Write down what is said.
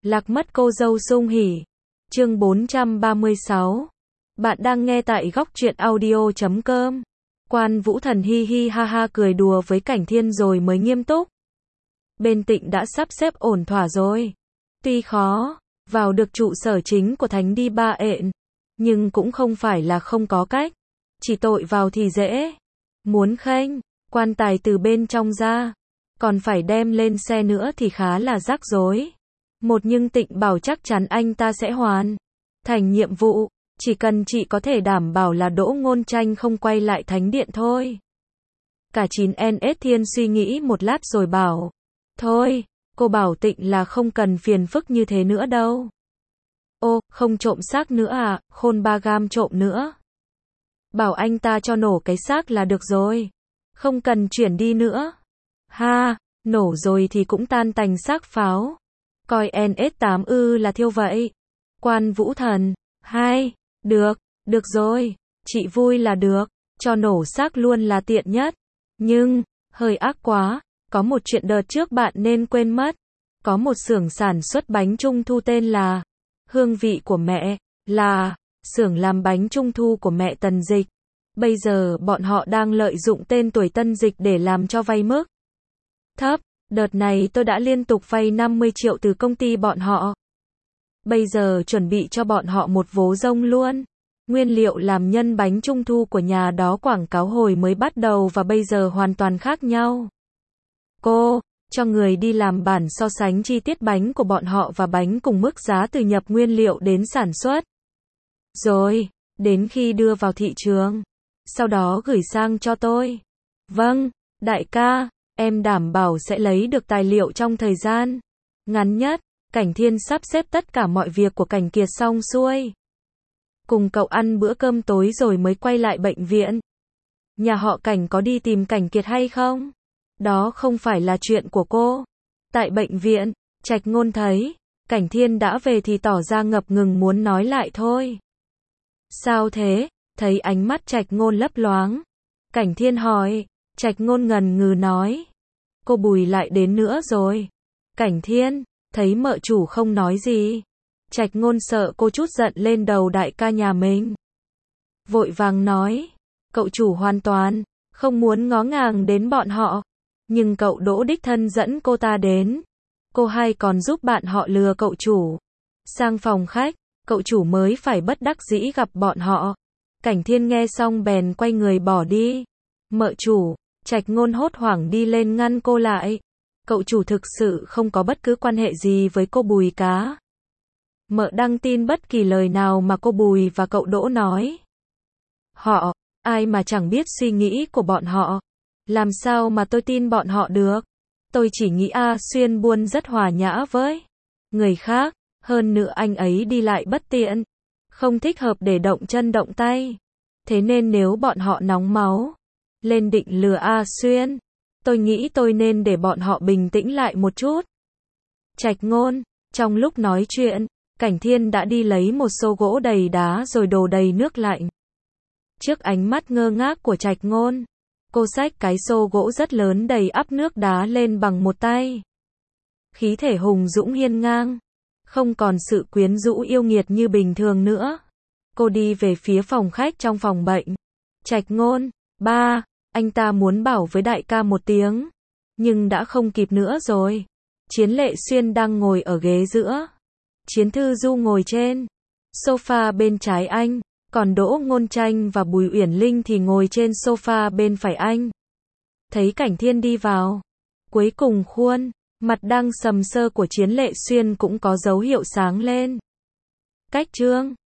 Lạc mất cô dâu sung hỉ. Chương 436. Bạn đang nghe tại góc truyện audio.com. Quan Vũ Thần hi hi ha ha cười đùa với Cảnh Thiên rồi mới nghiêm túc. Bên Tịnh đã sắp xếp ổn thỏa rồi. Tuy khó vào được trụ sở chính của Thánh Đi Ba Ện, nhưng cũng không phải là không có cách. Chỉ tội vào thì dễ. Muốn khênh quan tài từ bên trong ra, còn phải đem lên xe nữa thì khá là rắc rối. Nhưng Tịnh bảo chắc chắn anh ta sẽ hoàn thành nhiệm vụ, chỉ cần chị có thể đảm bảo là Đỗ Ngôn Tranh không quay lại Thánh Điện thôi. Cả 9NS Thiên suy nghĩ một lát rồi bảo, thôi, cô bảo Tịnh là không cần phiền phức như thế nữa đâu. Ô, không trộm xác nữa à, khôn 3 gam trộm nữa. Bảo anh ta cho nổ cái xác là được rồi, không cần chuyển đi nữa. Ha, nổ rồi thì cũng tan tành xác pháo. Coi NS8 là thiêu vậy. Quan Vũ Thần, được rồi, chị vui là được, cho nổ xác luôn là tiện nhất. Nhưng, hơi ác quá, có một chuyện đợt trước bạn nên quên mất. Có một xưởng sản xuất bánh trung thu tên là Hương Vị của Mẹ, là xưởng làm bánh trung thu của mẹ Tần Dịch. Bây giờ bọn họ đang lợi dụng tên tuổi Tân Dịch để làm cho vay mức thấp. Đợt này tôi đã liên tục vay 50 triệu từ công ty bọn họ. Bây giờ chuẩn bị cho bọn họ một vố rông luôn. Nguyên liệu làm nhân bánh trung thu của nhà đó quảng cáo hồi mới bắt đầu và bây giờ hoàn toàn khác nhau. Cô cho người đi làm bản so sánh chi tiết bánh của bọn họ và bánh cùng mức giá từ nhập nguyên liệu đến sản xuất. Rồi, đến khi đưa vào thị trường, sau đó gửi sang cho tôi. Vâng, đại ca, em đảm bảo sẽ lấy được tài liệu trong thời gian ngắn nhất. Cảnh Thiên sắp xếp tất cả mọi việc của Cảnh Kiệt xong xuôi. Cùng cậu ăn bữa cơm tối rồi mới quay lại bệnh viện. Nhà họ Cảnh có đi tìm Cảnh Kiệt hay không? Đó không phải là chuyện của cô. Tại bệnh viện, Trạch Ngôn thấy Cảnh Thiên đã về thì tỏ ra ngập ngừng muốn nói lại thôi. Sao thế? Thấy ánh mắt Trạch Ngôn lấp loáng, Cảnh Thiên hỏi. Trạch Ngôn ngần ngừ nói, cô Bùi lại đến nữa rồi. Cảnh Thiên thấy mợ chủ không nói gì. Trạch Ngôn sợ cô trút giận lên đầu đại ca nhà mình, vội vàng nói, cậu chủ hoàn toàn không muốn ngó ngàng đến bọn họ, nhưng cậu Đỗ đích thân dẫn cô ta đến. Cô hai còn giúp bạn họ lừa cậu chủ sang phòng khách, cậu chủ mới phải bất đắc dĩ gặp bọn họ. Cảnh Thiên nghe xong bèn quay người bỏ đi. Mợ chủ, Trạch Ngôn hốt hoảng đi lên ngăn cô lại. Cậu chủ thực sự không có bất cứ quan hệ gì với cô Bùi cá. Mợ đăng tin bất kỳ lời nào mà cô Bùi và cậu Đỗ nói. Họ, ai mà chẳng biết suy nghĩ của bọn họ. Làm sao mà tôi tin bọn họ được? Tôi chỉ nghĩ A Xuyên Buôn rất hòa nhã với người khác, hơn nữa anh ấy đi lại bất tiện, không thích hợp để động chân động tay. Thế nên nếu bọn họ nóng máu lên định lừa A Xuyên, tôi nghĩ tôi nên để bọn họ bình tĩnh lại một chút. Trạch Ngôn, trong lúc nói chuyện, Cảnh Thiên đã đi lấy một xô gỗ đầy đá rồi đổ đầy nước lạnh. Trước ánh mắt ngơ ngác của Trạch Ngôn, cô xách cái xô gỗ rất lớn đầy ắp nước đá lên bằng một tay. Khí thể hùng dũng hiên ngang, không còn sự quyến rũ yêu nghiệt như bình thường nữa. Cô đi về phía phòng khách trong phòng bệnh. Trạch Ngôn, ba, anh ta muốn bảo với đại ca một tiếng, nhưng đã không kịp nữa rồi. Chiến Lệ Xuyên đang ngồi ở ghế giữa. Chiến Thư Du ngồi trên sofa bên trái anh, còn Đỗ Ngôn Tranh và Bùi Uyển Linh thì ngồi trên sofa bên phải anh. Thấy Cảnh Thiên đi vào, cuối cùng khuôn mặt đang sầm sơ của Chiến Lệ Xuyên cũng có dấu hiệu sáng lên. Cách trương